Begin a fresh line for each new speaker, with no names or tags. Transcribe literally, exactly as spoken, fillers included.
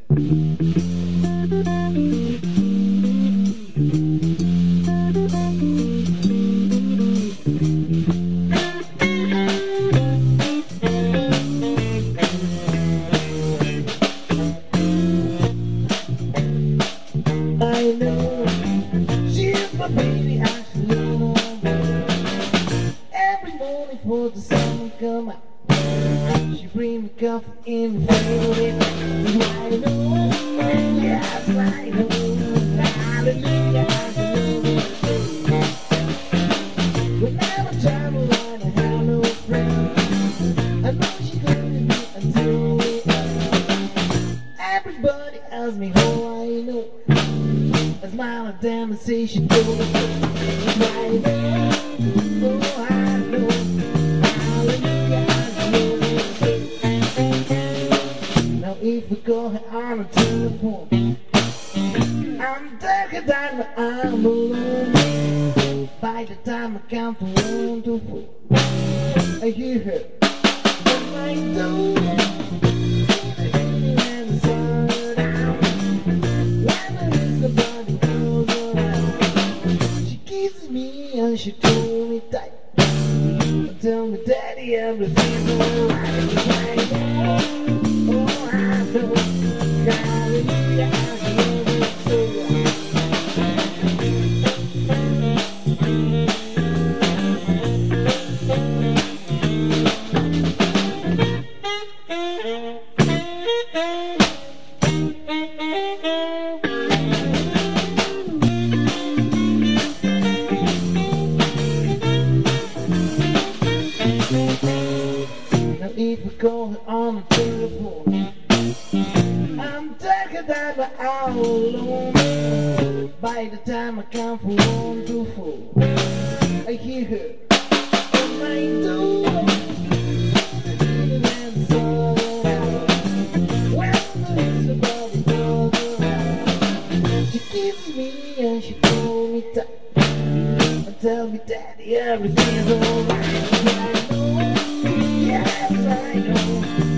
I know she's my baby, I should know. Every morning for the sun come out, she bring me coffee in the morning. I know, yes I know, hallelujah, hallelujah. Whenever time around, I have no friend. I know she couldn't be until we end. Everybody asks me how I know. I smile at them and say she told me. I know, oh I know, hallelujah, hallelujah. Now if we call her on the telephone, I'm darker than I'm alone. By the time I count from one to four, I hear her on my door. And she told me tight, tell me daddy everything's alright. I know, oh I know, hallelujah, hallelujah. Now if we call her on the telephone, I'm darker than the hour alone. By the time I count from one to four, I hear her on my door. And so when there's somebody goes around, she kisses me and she told me tight, and tell me daddy everything's alright. I know, yes I know.